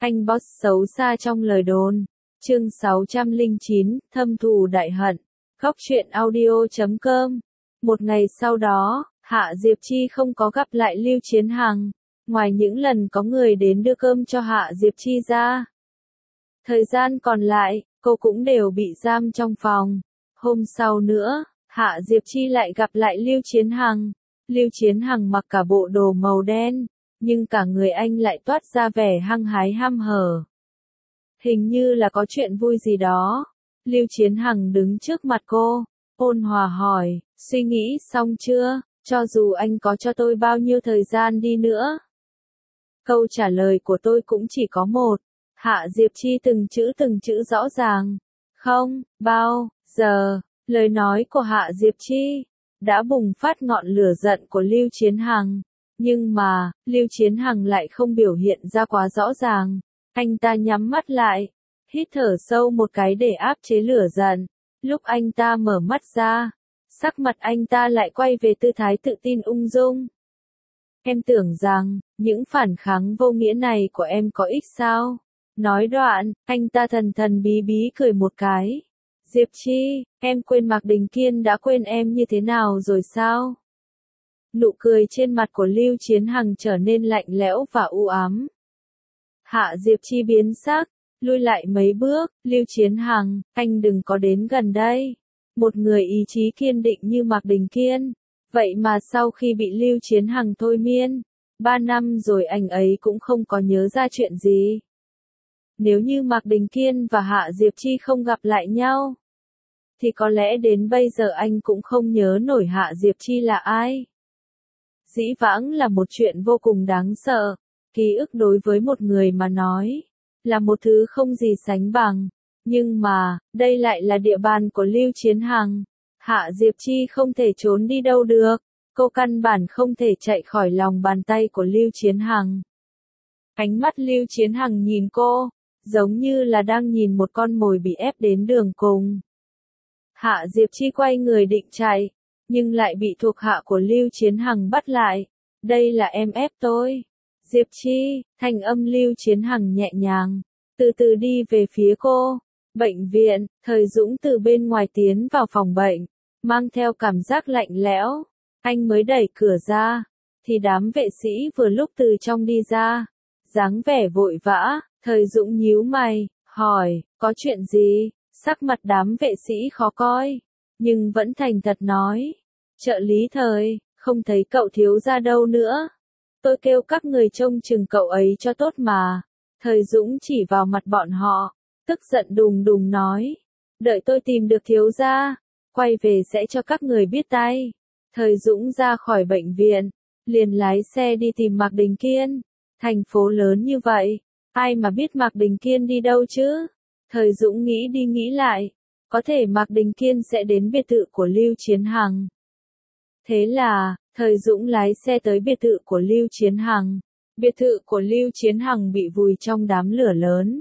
anh boss xấu xa trong lời đồn. Chương 609, thâm thù đại hận. Góc truyện audio.com. Một ngày sau đó, Hạ Diệp Chi không có gặp lại Lưu Chiến Hằng, ngoài những lần có người đến đưa cơm cho Hạ Diệp Chi ra. Thời gian còn lại, cô cũng đều bị giam trong phòng. Hôm sau nữa, Hạ Diệp Chi lại gặp lại Lưu Chiến Hằng. Lưu Chiến Hằng mặc cả bộ đồ màu đen, nhưng cả người anh lại toát ra vẻ hăng hái ham hở. Hình như là có chuyện vui gì đó. Lưu Chiến Hằng đứng trước mặt cô, ôn hòa hỏi, suy nghĩ xong chưa, cho dù anh có cho tôi bao nhiêu thời gian đi nữa? Câu trả lời của tôi cũng chỉ có một. Hạ Diệp Chi từng chữ rõ ràng. Không, bao giờ. Lời nói của Hạ Diệp Chi đã bùng phát ngọn lửa giận của Lưu Chiến Hằng. Nhưng mà, Lưu Chiến Hằng lại không biểu hiện ra quá rõ ràng. Anh ta nhắm mắt lại, hít thở sâu một cái để áp chế lửa giận. Lúc anh ta mở mắt ra, sắc mặt anh ta lại quay về tư thái tự tin ung dung. Em tưởng rằng, những phản kháng vô nghĩa này của em có ích sao? Nói đoạn, anh ta thần bí bí cười một cái. Diệp Chi, em quên Mạc Đình Kiên đã quên em như thế nào rồi sao? Nụ cười trên mặt của Lưu Chiến Hằng trở nên lạnh lẽo và u ám. Hạ Diệp Chi biến sắc, lui lại mấy bước. Lưu Chiến Hằng, anh đừng có đến gần đây. Một người ý chí kiên định như Mạc Đình Kiên. Vậy mà sau khi bị Lưu Chiến Hằng thôi miên, 3 năm rồi anh ấy cũng không có nhớ ra chuyện gì. Nếu như Mạc Đình Kiên và Hạ Diệp Chi không gặp lại nhau, thì có lẽ đến bây giờ anh cũng không nhớ nổi Hạ Diệp Chi là ai. Dĩ vãng là một chuyện vô cùng đáng sợ. Ký ức đối với một người mà nói, là một thứ không gì sánh bằng. Nhưng mà, đây lại là địa bàn của Lưu Chiến Hằng. Hạ Diệp Chi không thể trốn đi đâu được. Cô căn bản không thể chạy khỏi lòng bàn tay của Lưu Chiến Hằng. Ánh mắt Lưu Chiến Hằng nhìn cô, giống như là đang nhìn một con mồi bị ép đến đường cùng. Hạ Diệp Chi quay người định chạy, nhưng lại bị thuộc hạ của Lưu Chiến Hằng bắt lại. Đây là em ép tôi. Diệp Chi, thanh âm Lưu Chiến Hằng nhẹ nhàng, từ từ đi về phía cô. Bệnh viện, Thời Dũng từ bên ngoài tiến vào phòng bệnh, mang theo cảm giác lạnh lẽo. Anh mới đẩy cửa ra, thì đám vệ sĩ vừa lúc từ trong đi ra. Dáng vẻ vội vã, Thời Dũng nhíu mày, hỏi, có chuyện gì? Sắc mặt đám vệ sĩ khó coi, nhưng vẫn thành thật nói. Trợ lý Thời, không thấy cậu thiếu gia đâu nữa. Tôi kêu các người trông chừng cậu ấy cho tốt mà. Thời Dũng chỉ vào mặt bọn họ, tức giận đùng đùng nói. Đợi tôi tìm được thiếu gia, quay về sẽ cho các người biết tay. Thời Dũng ra khỏi bệnh viện, liền lái xe đi tìm Mạc Đình Kiên. Thành phố lớn như vậy, ai mà biết Mạc Đình Kiên đi đâu chứ? Thời Dũng nghĩ đi nghĩ lại, có thể Mạc Đình Kiên sẽ đến biệt thự của Lưu Chiến Hằng. Thế là, Thời Dũng lái xe tới biệt thự của Lưu Chiến Hằng. Biệt thự của Lưu Chiến Hằng bị vùi trong đám lửa lớn.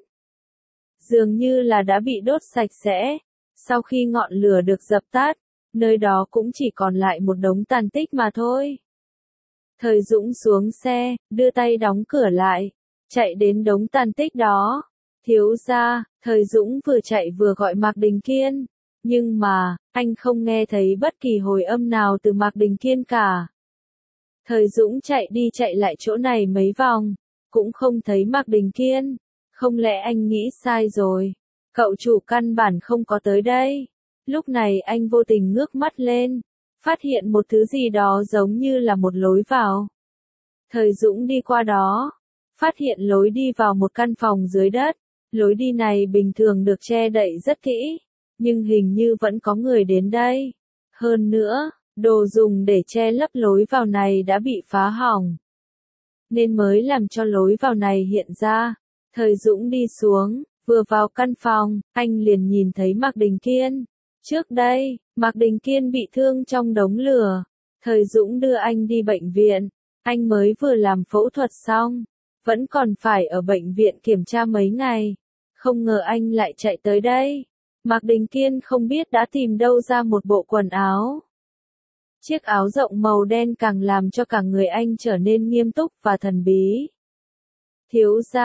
Dường như là đã bị đốt sạch sẽ. Sau khi ngọn lửa được dập tắt, nơi đó cũng chỉ còn lại một đống tàn tích mà thôi. Thời Dũng xuống xe, đưa tay đóng cửa lại, chạy đến đống tàn tích đó. Thiếu gia, Thời Dũng vừa chạy vừa gọi Mạc Đình Kiên. Nhưng mà, anh không nghe thấy bất kỳ hồi âm nào từ Mạc Đình Kiên cả. Thời Dũng chạy đi chạy lại chỗ này mấy vòng, cũng không thấy Mạc Đình Kiên. Không lẽ anh nghĩ sai rồi? Cậu chủ căn bản không có tới đây. Lúc này anh vô tình ngước mắt lên, phát hiện một thứ gì đó giống như là một lối vào. Thời Dũng đi qua đó, phát hiện lối đi vào một căn phòng dưới đất. Lối đi này bình thường được che đậy rất kỹ, nhưng hình như vẫn có người đến đây. Hơn nữa, đồ dùng để che lấp lối vào này đã bị phá hỏng, nên mới làm cho lối vào này hiện ra. Thời Dũng đi xuống, vừa vào căn phòng, anh liền nhìn thấy Mạc Đình Kiên. Trước đây, Mạc Đình Kiên bị thương trong đống lửa. Thời Dũng đưa anh đi bệnh viện. Anh mới vừa làm phẫu thuật xong, vẫn còn phải ở bệnh viện kiểm tra mấy ngày. Không ngờ anh lại chạy tới đây. Mạc Đình Kiên không biết đã tìm đâu ra một bộ quần áo. Chiếc áo rộng màu đen càng làm cho cả người anh trở nên nghiêm túc và thần bí. Thiếu gia,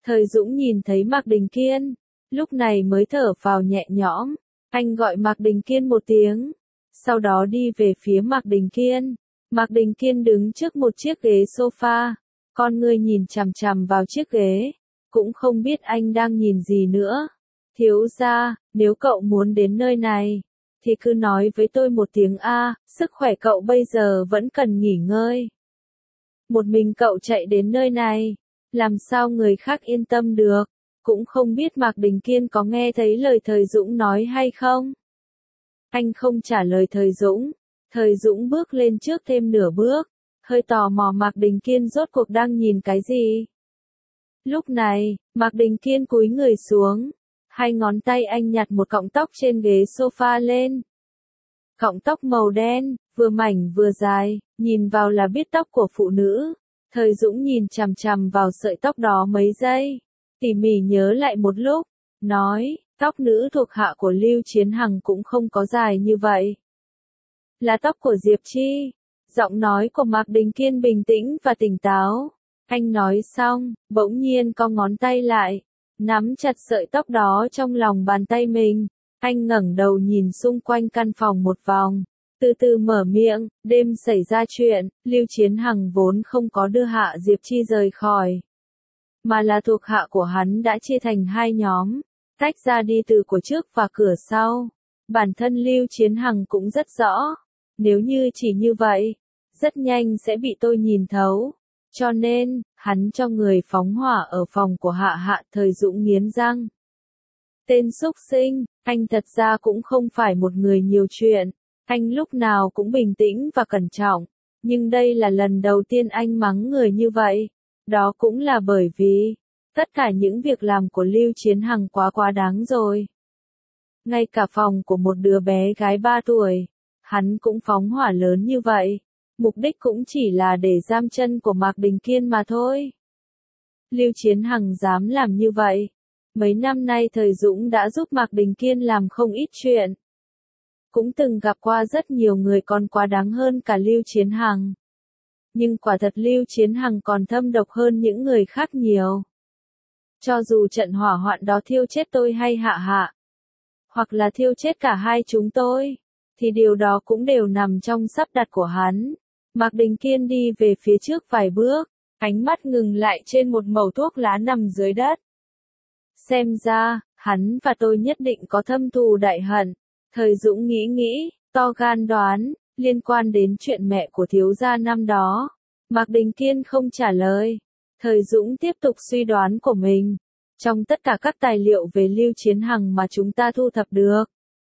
Thời Dũng nhìn thấy Mạc Đình Kiên, lúc này mới thở phào nhẹ nhõm, anh gọi Mạc Đình Kiên một tiếng, sau đó đi về phía Mạc Đình Kiên. Mạc Đình Kiên đứng trước một chiếc ghế sofa, con người nhìn chằm chằm vào chiếc ghế, cũng không biết anh đang nhìn gì nữa. Thiếu gia, nếu cậu muốn đến nơi này, thì cứ nói với tôi một tiếng a, sức khỏe cậu bây giờ vẫn cần nghỉ ngơi. Một mình cậu chạy đến nơi này, làm sao người khác yên tâm được, cũng không biết Mạc Đình Kiên có nghe thấy lời Thời Dũng nói hay không. Anh không trả lời Thời Dũng bước lên trước thêm nửa bước, hơi tò mò Mạc Đình Kiên rốt cuộc đang nhìn cái gì. Lúc này, Mạc Đình Kiên cúi người xuống, hai ngón tay anh nhặt một cọng tóc trên ghế sofa lên. Cọng tóc màu đen, vừa mảnh vừa dài, nhìn vào là biết tóc của phụ nữ. Thời Dũng nhìn chằm chằm vào sợi tóc đó mấy giây, tỉ mỉ nhớ lại một lúc, nói, tóc nữ thuộc hạ của Lưu Chiến Hằng cũng không có dài như vậy. Là tóc của Diệp Chi. Giọng nói của Mạc Đình Kiên bình tĩnh và tỉnh táo. Anh nói xong, bỗng nhiên cong ngón tay lại, nắm chặt sợi tóc đó trong lòng bàn tay mình. Anh ngẩng đầu nhìn xung quanh căn phòng một vòng, từ từ mở miệng, đêm xảy ra chuyện, Lưu Chiến Hằng vốn không có đưa Hạ Diệp Chi rời khỏi, mà là thuộc hạ của hắn đã chia thành hai nhóm, tách ra đi từ của trước và cửa sau. Bản thân Lưu Chiến Hằng cũng rất rõ, nếu như chỉ như vậy, rất nhanh sẽ bị tôi nhìn thấu. Cho nên, hắn cho người phóng hỏa ở phòng của Hạ. Thời Dũng nghiến răng. Tên xúc sinh, anh thật ra cũng không phải một người nhiều chuyện, anh lúc nào cũng bình tĩnh và cẩn trọng, nhưng đây là lần đầu tiên anh mắng người như vậy. Đó cũng là bởi vì, tất cả những việc làm của Lưu Chiến Hằng quá đáng rồi. Ngay cả phòng của một đứa bé gái 3 tuổi, hắn cũng phóng hỏa lớn như vậy, mục đích cũng chỉ là để giam chân của Mạc Đình Kiên mà thôi. Lưu Chiến Hằng dám làm như vậy. Mấy năm nay Thời Dũng đã giúp Mạc Đình Kiên làm không ít chuyện. Cũng từng gặp qua rất nhiều người còn quá đáng hơn cả Lưu Chiến Hằng. Nhưng quả thật Lưu Chiến Hằng còn thâm độc hơn những người khác nhiều. Cho dù trận hỏa hoạn đó thiêu chết tôi hay Hạ, hoặc là thiêu chết cả hai chúng tôi, thì điều đó cũng đều nằm trong sắp đặt của hắn. Mạc Đình Kiên đi về phía trước vài bước, ánh mắt ngừng lại trên một mẩu thuốc lá nằm dưới đất. Xem ra, hắn và tôi nhất định có thâm thù đại hận. Thời Dũng nghĩ, to gan đoán, liên quan đến chuyện mẹ của thiếu gia năm đó. Mạc Đình Kiên không trả lời. Thời Dũng tiếp tục suy đoán của mình. Trong tất cả các tài liệu về Lưu Chiến Hằng mà chúng ta thu thập được,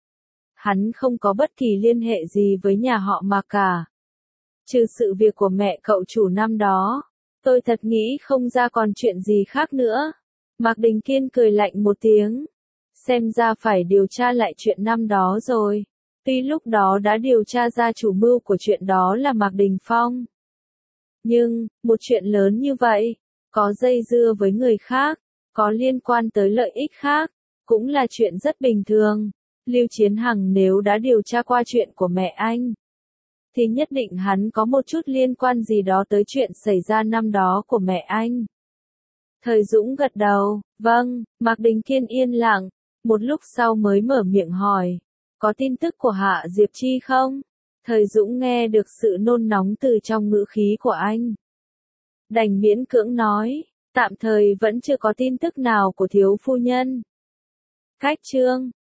hắn không có bất kỳ liên hệ gì với nhà họ Mạc cả. Trừ sự việc của mẹ cậu chủ năm đó, tôi thật nghĩ không ra còn chuyện gì khác nữa. Mạc Đình Kiên cười lạnh một tiếng. Xem ra phải điều tra lại chuyện năm đó rồi. Tuy lúc đó đã điều tra ra chủ mưu của chuyện đó là Mạc Đình Phong. Nhưng, một chuyện lớn như vậy, có dây dưa với người khác, có liên quan tới lợi ích khác, cũng là chuyện rất bình thường. Lưu Chiến Hằng nếu đã điều tra qua chuyện của mẹ anh, thì nhất định hắn có một chút liên quan gì đó tới chuyện xảy ra năm đó của mẹ anh. Thời Dũng gật đầu, vâng. Mạc Đình Kiên yên lặng, một lúc sau mới mở miệng hỏi, có tin tức của Hạ Diệp Chi không? Thời Dũng nghe được sự nôn nóng từ trong ngữ khí của anh, đành miễn cưỡng nói, tạm thời vẫn chưa có tin tức nào của thiếu phu nhân. Cách chương